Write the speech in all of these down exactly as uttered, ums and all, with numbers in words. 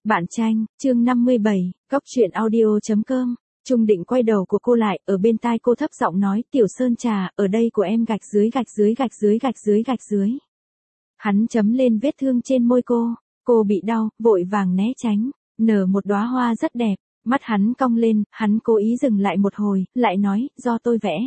Bạn tranh, chương năm mươi bảy, góc truyện audio chấm com. Trung Định quay đầu của cô lại, ở bên tai cô thấp giọng nói, Tiểu Sơn Trà, ở đây của em gạch dưới gạch dưới gạch dưới gạch dưới gạch dưới. Hắn chấm lên vết thương trên môi cô, cô bị đau, vội vàng né tránh, nở một đóa hoa rất đẹp, mắt hắn cong lên, hắn cố ý dừng lại một hồi, lại nói, do tôi vẽ.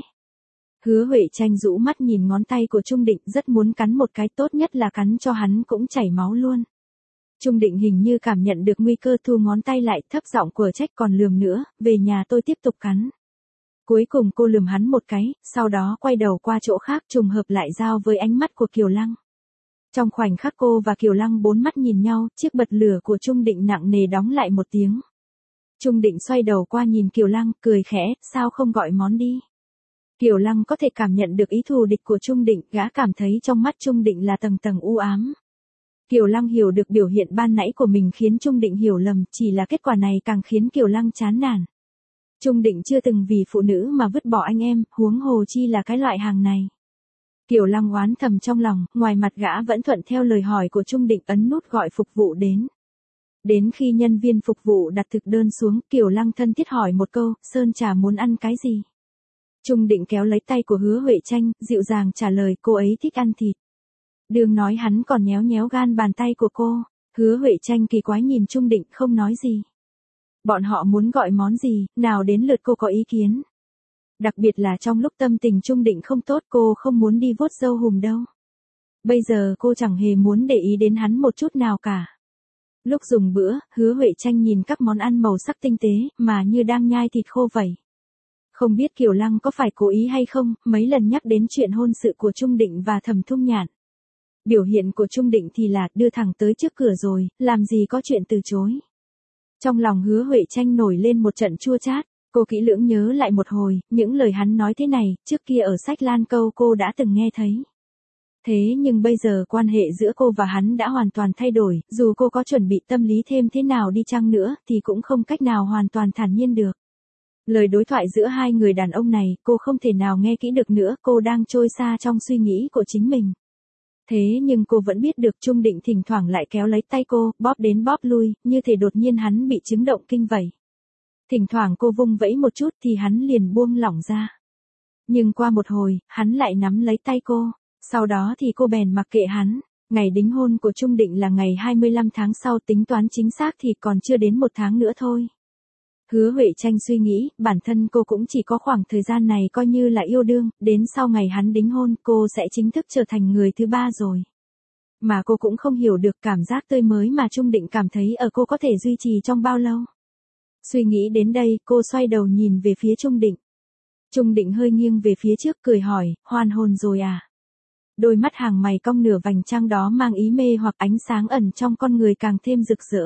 Hứa Huệ Tranh rũ mắt nhìn ngón tay của Trung Định, rất muốn cắn một cái, tốt nhất là cắn cho hắn cũng chảy máu luôn. Trung Định hình như cảm nhận được nguy cơ, thu ngón tay lại, thấp giọng của trách, còn lườm nữa, về nhà tôi tiếp tục cắn. Cuối cùng cô lườm hắn một cái, sau đó quay đầu qua chỗ khác, trùng hợp lại giao với ánh mắt của Kiều Lăng. Trong khoảnh khắc cô và Kiều Lăng bốn mắt nhìn nhau, chiếc bật lửa của Trung Định nặng nề đóng lại một tiếng. Trung Định xoay đầu qua nhìn Kiều Lăng, cười khẽ, sao không gọi món đi. Kiều Lăng có thể cảm nhận được ý thù địch của Trung Định, gã cảm thấy trong mắt Trung Định là tầng tầng u ám. Kiều Lăng hiểu được biểu hiện ban nãy của mình khiến Trung Định hiểu lầm, chỉ là kết quả này càng khiến Kiều Lăng chán nản. Trung Định chưa từng vì phụ nữ mà vứt bỏ anh em, huống hồ chi là cái loại hàng này. Kiều Lăng oán thầm trong lòng, ngoài mặt gã vẫn thuận theo lời hỏi của Trung Định, ấn nút gọi phục vụ đến. Đến khi nhân viên phục vụ đặt thực đơn xuống, Kiều Lăng thân thiết hỏi một câu, Sơn Trà muốn ăn cái gì? Trung Định kéo lấy tay của Hứa Huệ Tranh, dịu dàng trả lời, cô ấy thích ăn thịt. Đường nói hắn còn nhéo nhéo gan bàn tay của cô. Hứa Huệ Tranh kỳ quái nhìn Trung Định, không nói gì. Bọn họ muốn gọi món gì, nào đến lượt cô có ý kiến. Đặc biệt là trong lúc tâm tình Trung Định không tốt, cô không muốn đi vuốt râu hùm đâu. Bây giờ cô chẳng hề muốn để ý đến hắn một chút nào cả. Lúc dùng bữa, Hứa Huệ Tranh nhìn các món ăn màu sắc tinh tế, mà như đang nhai thịt khô vậy. Không biết Kiều Lăng có phải cố ý hay không, mấy lần nhắc đến chuyện hôn sự của Trung Định và Thẩm Thung Nhạn. Biểu hiện của Trung Định thì là đưa thẳng tới trước cửa rồi, làm gì có chuyện từ chối. Trong lòng Hứa Huệ Tranh nổi lên một trận chua chát, cô kỹ lưỡng nhớ lại một hồi, những lời hắn nói thế này, trước kia ở sách Lan Câu cô đã từng nghe thấy. Thế nhưng bây giờ quan hệ giữa cô và hắn đã hoàn toàn thay đổi, dù cô có chuẩn bị tâm lý thêm thế nào đi chăng nữa thì cũng không cách nào hoàn toàn thản nhiên được. Lời đối thoại giữa hai người đàn ông này, cô không thể nào nghe kỹ được nữa, cô đang trôi xa trong suy nghĩ của chính mình. Thế nhưng cô vẫn biết được Trung Định thỉnh thoảng lại kéo lấy tay cô, bóp đến bóp lui, như thể đột nhiên hắn bị chứng động kinh vậy. Thỉnh thoảng cô vung vẫy một chút thì hắn liền buông lỏng ra. Nhưng qua một hồi, hắn lại nắm lấy tay cô, sau đó thì cô bèn mặc kệ hắn. Ngày đính hôn của Trung Định là ngày hai mươi lăm tháng sau, tính toán chính xác thì còn chưa đến một tháng nữa thôi. Hứa Huệ Tranh suy nghĩ, bản thân cô cũng chỉ có khoảng thời gian này coi như là yêu đương, đến sau ngày hắn đính hôn, cô sẽ chính thức trở thành người thứ ba rồi. Mà cô cũng không hiểu được cảm giác tươi mới mà Trung Định cảm thấy ở cô có thể duy trì trong bao lâu. Suy nghĩ đến đây, cô xoay đầu nhìn về phía Trung Định. Trung Định hơi nghiêng về phía trước, cười hỏi, hoan hôn rồi à? Đôi mắt hàng mày cong nửa vành trăng đó mang ý mê hoặc ánh sáng ẩn trong con người càng thêm rực rỡ.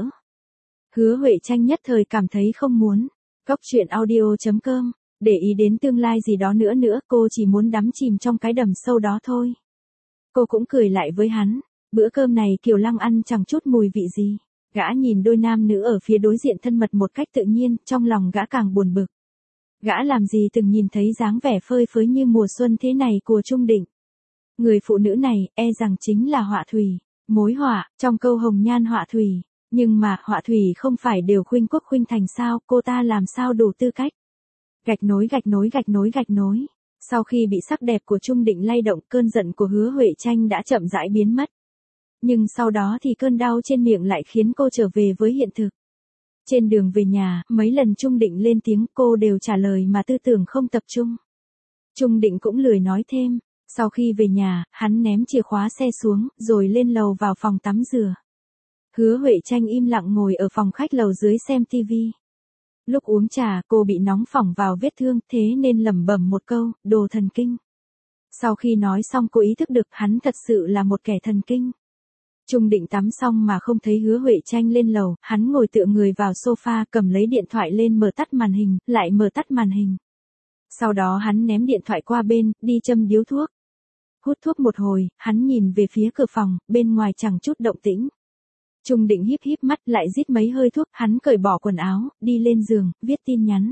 Hứa Huệ Tranh nhất thời cảm thấy không muốn. Góc truyện audio chấm com, để ý đến tương lai gì đó nữa nữa, cô chỉ muốn đắm chìm trong cái đầm sâu đó thôi. Cô cũng cười lại với hắn. Bữa cơm này Kiều Lăng ăn chẳng chút mùi vị gì. Gã nhìn đôi nam nữ ở phía đối diện thân mật một cách tự nhiên, trong lòng gã càng buồn bực. Gã làm gì từng nhìn thấy dáng vẻ phơi phới như mùa xuân thế này của Trung Định. Người phụ nữ này, e rằng chính là họa thủy, mối họa, trong câu hồng nhan họa thủy. Nhưng mà, họa thủy không phải đều khuynh quốc khuynh thành sao, cô ta làm sao đủ tư cách. Gạch nối gạch nối gạch nối gạch nối. Sau khi bị sắc đẹp của Trung Định lay động, cơn giận của Hứa Huệ Tranh đã chậm rãi biến mất. Nhưng sau đó thì cơn đau trên miệng lại khiến cô trở về với hiện thực. Trên đường về nhà, mấy lần Trung Định lên tiếng cô đều trả lời mà tư tưởng không tập trung. Trung Định cũng lười nói thêm. Sau khi về nhà, hắn ném chìa khóa xe xuống, rồi lên lầu vào phòng tắm rửa. Hứa Huệ Tranh im lặng ngồi ở phòng khách lầu dưới xem tivi. Lúc uống trà, cô bị nóng phỏng vào vết thương, thế nên lẩm bẩm một câu, đồ thần kinh. Sau khi nói xong cô ý thức được hắn thật sự là một kẻ thần kinh. Trung Định tắm xong mà không thấy Hứa Huệ Tranh lên lầu, hắn ngồi tựa người vào sofa, cầm lấy điện thoại lên mở tắt màn hình, lại mở tắt màn hình. Sau đó hắn ném điện thoại qua bên, đi châm điếu thuốc. Hút thuốc một hồi, hắn nhìn về phía cửa phòng, bên ngoài chẳng chút động tĩnh. Trung Định híp híp mắt, lại rít mấy hơi thuốc, hắn cởi bỏ quần áo, đi lên giường, viết tin nhắn.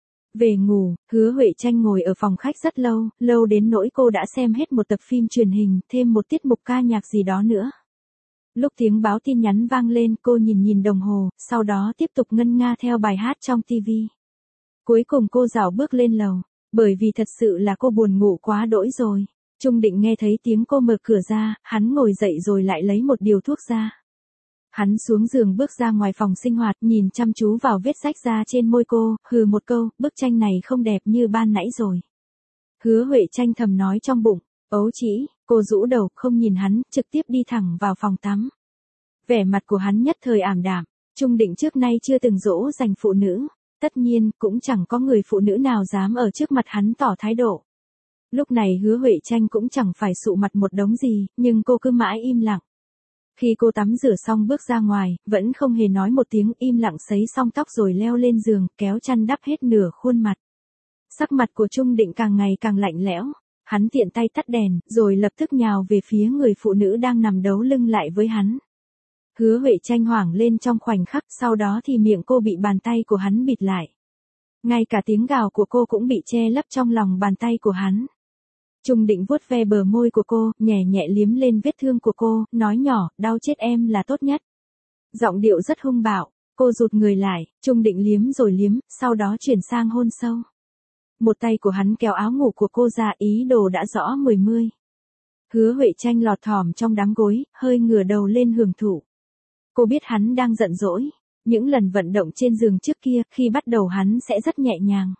Về ngủ, Hứa Huệ Tranh ngồi ở phòng khách rất lâu, lâu đến nỗi cô đã xem hết một tập phim truyền hình, thêm một tiết mục ca nhạc gì đó nữa. Lúc tiếng báo tin nhắn vang lên, cô nhìn nhìn đồng hồ, sau đó tiếp tục ngân nga theo bài hát trong ti vi. Cuối cùng cô dạo bước lên lầu, bởi vì thật sự là cô buồn ngủ quá đỗi rồi. Trung Định nghe thấy tiếng cô mở cửa ra, hắn ngồi dậy rồi lại lấy một điều thuốc ra. Hắn xuống giường bước ra ngoài phòng sinh hoạt, nhìn chăm chú vào vết rách da trên môi cô, hừ một câu, bức tranh này không đẹp như ban nãy rồi. Hứa Huệ Tranh thầm nói trong bụng, ấu trĩ, cô rũ đầu, không nhìn hắn, trực tiếp đi thẳng vào phòng tắm. Vẻ mặt của hắn nhất thời ảm đạm, Trung Định trước nay chưa từng dỗ dành phụ nữ, tất nhiên, cũng chẳng có người phụ nữ nào dám ở trước mặt hắn tỏ thái độ. Lúc này Hứa Huệ Tranh cũng chẳng phải sụ mặt một đống gì, nhưng cô cứ mãi im lặng. Khi cô tắm rửa xong bước ra ngoài, vẫn không hề nói một tiếng, im lặng sấy xong tóc rồi leo lên giường, kéo chăn đắp hết nửa khuôn mặt. Sắc mặt của Trung Định càng ngày càng lạnh lẽo, hắn tiện tay tắt đèn, rồi lập tức nhào về phía người phụ nữ đang nằm đấu lưng lại với hắn. Hứa Huệ Tranh hoảng lên trong khoảnh khắc, sau đó thì miệng cô bị bàn tay của hắn bịt lại. Ngay cả tiếng gào của cô cũng bị che lấp trong lòng bàn tay của hắn. Trung Định vuốt ve bờ môi của cô, nhẹ nhẹ liếm lên vết thương của cô, nói nhỏ, đau chết em là tốt nhất. Giọng điệu rất hung bạo, cô rụt người lại, Trung Định liếm rồi liếm, sau đó chuyển sang hôn sâu. Một tay của hắn kéo áo ngủ của cô ra, ý đồ đã rõ mười mươi. Hứa Huệ Tranh lọt thỏm trong đám gối, hơi ngửa đầu lên hưởng thụ. Cô biết hắn đang giận dỗi, những lần vận động trên giường trước kia, khi bắt đầu hắn sẽ rất nhẹ nhàng.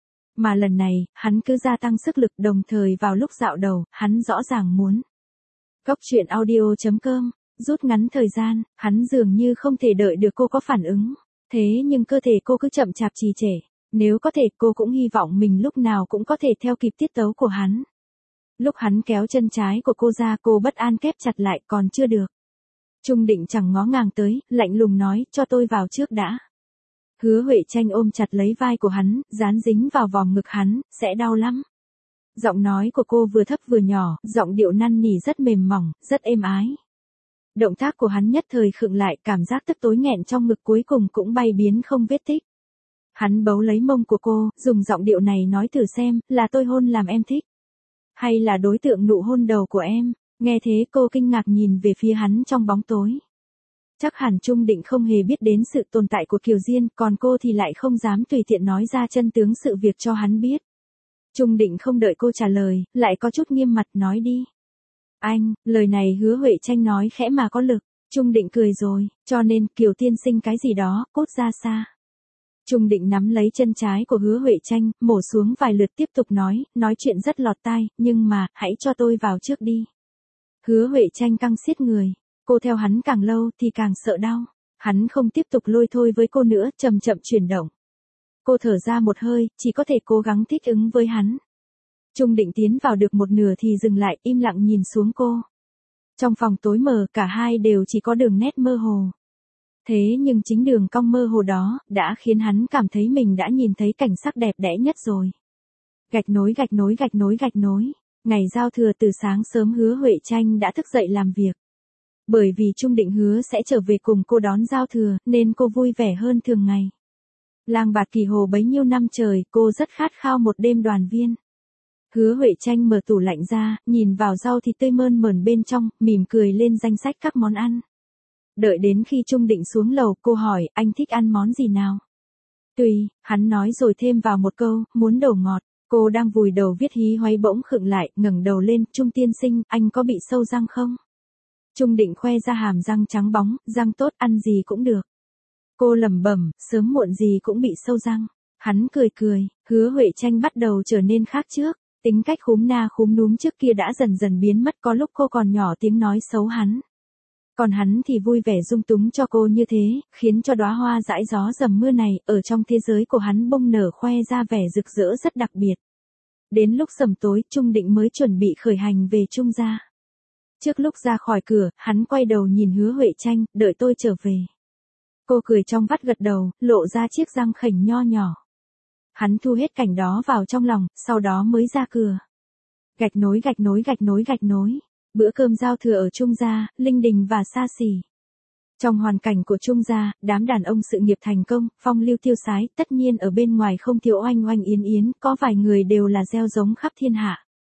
Mà lần này, hắn cứ gia tăng sức lực, đồng thời vào lúc dạo đầu, hắn rõ ràng muốn. Góc truyện audio chấm com, rút ngắn thời gian, hắn dường như không thể đợi được cô có phản ứng. Thế nhưng cơ thể cô cứ chậm chạp trì trệ. Nếu có thể, cô cũng hy vọng mình lúc nào cũng có thể theo kịp tiết tấu của hắn. Lúc hắn kéo chân trái của cô ra, cô bất an kép chặt lại, còn chưa được. Trung Định chẳng ngó ngàng tới, lạnh lùng nói, cho tôi vào trước đã. Hứa Huệ Tranh ôm chặt lấy vai của hắn, dán dính vào vòng ngực hắn, sẽ đau lắm. Giọng nói của cô vừa thấp vừa nhỏ, giọng điệu năn nỉ rất mềm mỏng, rất êm ái. Động tác của hắn nhất thời khựng lại, cảm giác tức tối nghẹn trong ngực cuối cùng cũng bay biến không vết tích. Hắn bấu lấy mông của cô, dùng giọng điệu này nói thử xem, là tôi hôn làm em thích. Hay là đối tượng nụ hôn đầu của em. Nghe thế cô kinh ngạc nhìn về phía hắn trong bóng tối. Chắc hẳn Trung Định không hề biết đến sự tồn tại của Kiều Diên, còn cô thì lại không dám tùy tiện nói ra chân tướng sự việc cho hắn biết. Trung Định không đợi cô trả lời, lại có chút nghiêm mặt nói đi. Anh, lời này Hứa Huệ Tranh nói khẽ mà có lực. Trung Định cười rồi, cho nên Kiều tiên sinh cái gì đó, cút ra xa. Trung Định nắm lấy chân trái của Hứa Huệ Tranh, mổ xuống vài lượt tiếp tục nói, nói chuyện rất lọt tai, nhưng mà, hãy cho tôi vào trước đi. Hứa Huệ Tranh căng xiết người, cô theo hắn càng lâu thì càng sợ đau. Hắn không tiếp tục lôi thôi với cô nữa, chậm chậm chuyển động. Cô thở ra một hơi, chỉ có thể cố gắng thích ứng với hắn. Trung Định tiến vào được một nửa thì dừng lại, im lặng nhìn xuống cô. Trong phòng tối mờ, cả hai đều chỉ có đường nét mơ hồ. Thế nhưng chính đường cong mơ hồ đó, đã khiến hắn cảm thấy mình đã nhìn thấy cảnh sắc đẹp đẽ nhất rồi. Gạch nối gạch nối gạch nối gạch nối. Ngày giao thừa từ sáng sớm Hứa Huệ Tranh đã thức dậy làm việc. Bởi vì Trung Định hứa sẽ trở về cùng cô đón giao thừa, nên cô vui vẻ hơn thường ngày. Lang bạt Kỳ Hồ bấy nhiêu năm trời, cô rất khát khao một đêm đoàn viên. Hứa Huệ Tranh mở tủ lạnh ra, nhìn vào rau thịt tươi mơn mởn bên trong, mỉm cười lên danh sách các món ăn. Đợi đến khi Trung Định xuống lầu, cô hỏi, anh thích ăn món gì nào? Tùy, hắn nói rồi thêm vào một câu, muốn đồ ngọt. Cô đang vùi đầu viết hí hoáy bỗng khựng lại, ngẩng đầu lên, Trung tiên sinh, anh có bị sâu răng không? Trung Định khoe ra hàm răng trắng bóng, răng tốt, ăn gì cũng được. Cô lẩm bẩm, sớm muộn gì cũng bị sâu răng. Hắn cười cười, Hứa Huệ Tranh bắt đầu trở nên khác trước. Tính cách khúm na khúm núm trước kia đã dần dần biến mất, có lúc cô còn nhỏ tiếng nói xấu hắn. Còn hắn thì vui vẻ dung túng cho cô như thế, khiến cho đóa hoa dãi gió dầm mưa này, ở trong thế giới của hắn bông nở khoe ra vẻ rực rỡ rất đặc biệt. Đến lúc sầm tối, Trung Định mới chuẩn bị khởi hành về Trung gia. Trước lúc ra khỏi cửa, hắn quay đầu nhìn Hứa Huệ Tranh, đợi tôi trở về. Cô cười trong vắt gật đầu, lộ ra chiếc răng khểnh nho nhỏ. Hắn thu hết cảnh đó vào trong lòng, sau đó mới ra cửa. Gạch nối gạch nối gạch nối gạch nối. Bữa cơm giao thừa ở Trung gia, linh đình và xa xỉ. Trong hoàn cảnh của Trung gia, đám đàn ông sự nghiệp thành công, phong lưu tiêu sái, tất nhiên ở bên ngoài không thiếu oanh oanh yến yến, có vài người đều là gieo giống khắp thiên hạ.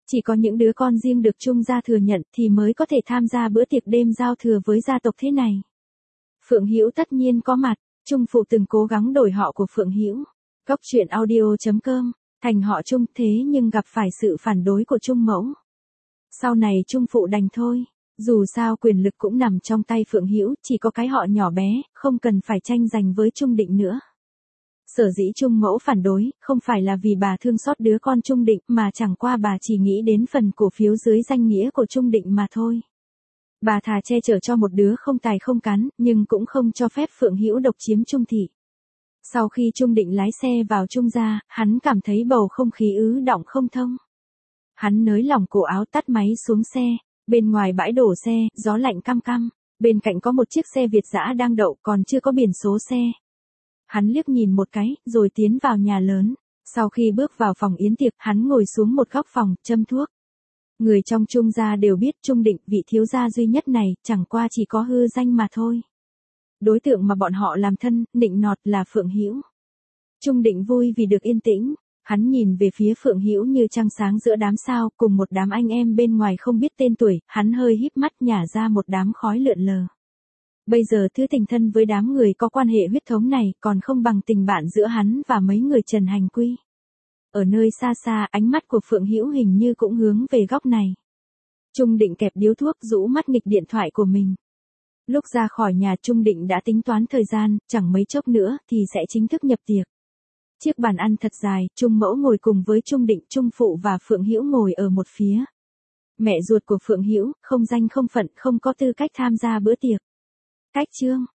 Chỉ có những đứa con riêng được Trung gia thừa nhận thì mới có thể tham gia bữa tiệc đêm giao thừa với gia tộc thế này. Phượng Hữu tất nhiên có mặt, Trung phụ từng cố gắng đổi họ của Phượng Hữu. Góc truyện audio chấm com, thành họ Trung thế nhưng gặp phải sự phản đối của Trung mẫu. Sau này Trung phụ đành thôi, dù sao quyền lực cũng nằm trong tay Phượng Hữu, chỉ có cái họ nhỏ bé, không cần phải tranh giành với Trung Định nữa. Sở dĩ Trung mẫu phản đối, không phải là vì bà thương xót đứa con Trung Định mà chẳng qua bà chỉ nghĩ đến phần cổ phiếu dưới danh nghĩa của Trung Định mà thôi. Bà thà che chở cho một đứa không tài không cán, nhưng cũng không cho phép Phượng Hữu độc chiếm Trung thị. Sau khi Trung Định lái xe vào Trung gia, hắn cảm thấy bầu không khí ứ đọng không thông. Hắn nới lỏng cổ áo tắt máy xuống xe, bên ngoài bãi đổ xe, gió lạnh căm căm, bên cạnh có một chiếc xe Việt dã đang đậu còn chưa có biển số xe. Hắn liếc nhìn một cái, rồi tiến vào nhà lớn. Sau khi bước vào phòng yến tiệc, hắn ngồi xuống một góc phòng, châm thuốc. Người trong Trung gia đều biết Trung Định, vị thiếu gia duy nhất này, chẳng qua chỉ có hư danh mà thôi. Đối tượng mà bọn họ làm thân, nịnh nọt là Phượng Hữu. Trung Định vui vì được yên tĩnh, hắn nhìn về phía Phượng Hữu như trăng sáng giữa đám sao, cùng một đám anh em bên ngoài không biết tên tuổi, hắn hơi híp mắt nhả ra một đám khói lượn lờ. Bây giờ thứ tình thân với đám người có quan hệ huyết thống này còn không bằng tình bạn giữa hắn và mấy người Trần Hành Quy. Ở nơi xa xa, ánh mắt của Phượng Hữu hình như cũng hướng về góc này. Trung Định kẹp điếu thuốc, rũ mắt nghịch điện thoại của mình. Lúc ra khỏi nhà, Trung Định đã tính toán thời gian, chẳng mấy chốc nữa thì sẽ chính thức nhập tiệc. Chiếc bàn ăn thật dài, Trung mẫu ngồi cùng với Trung Định, Trung phụ và Phượng Hữu ngồi ở một phía. Mẹ ruột của Phượng Hữu, không danh không phận, không có tư cách tham gia bữa tiệc. Cách chương